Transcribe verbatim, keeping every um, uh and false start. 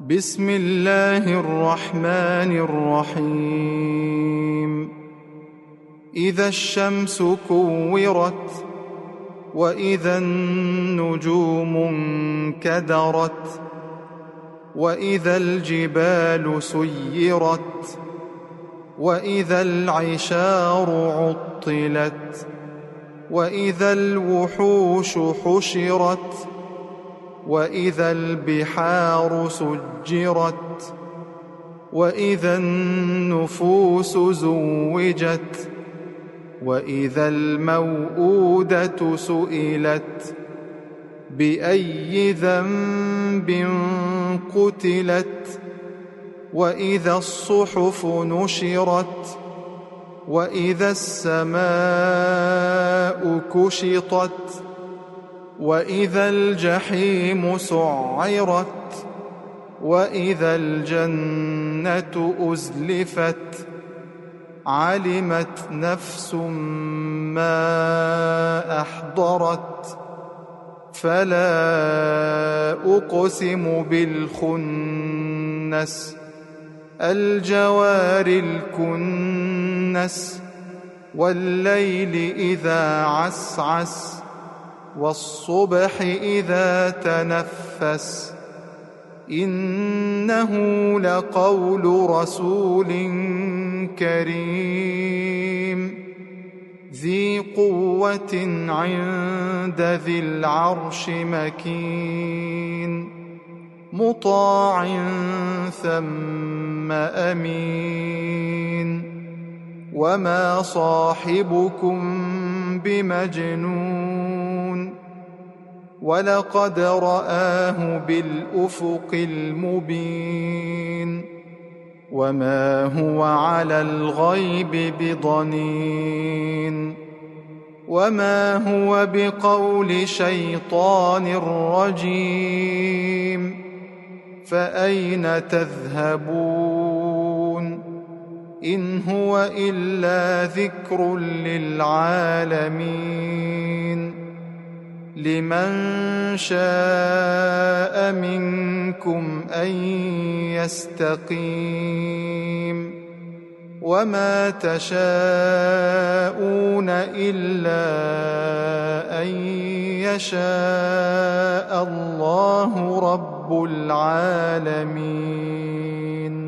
بسم الله الرحمن الرحيم إذا الشمس كورت وإذا النجوم انكدرت وإذا الجبال سيرت وإذا العشار عطلت وإذا الوحوش حشرت وإذا البحار سجرت وإذا النفوس زوجت وإذا الموءودة سئلت بأي ذنب قتلت وإذا الصحف نشرت وإذا السماء كشطت وإذا الجحيم سعرت وإذا الجنة أزلفت علمت نفس ما أحضرت فلا أقسم بالخنس الجوار الكنس والليل إذا عسعس والصبح إذا تنفس إنه لقول رسول كريم ذي قوة عند ذي العرش مكين مطاع ثم أمين وما صاحبكم بمجنون ولقد رآه بالأفق المبين وما هو على الغيب بضنين وما هو بقول شيطان رجيم فأين تذهبون إن هو إلا ذكر للعالمين لمن شاء منكم أن يستقيم وما تشاءون إلا أن يشاء الله رب العالمين.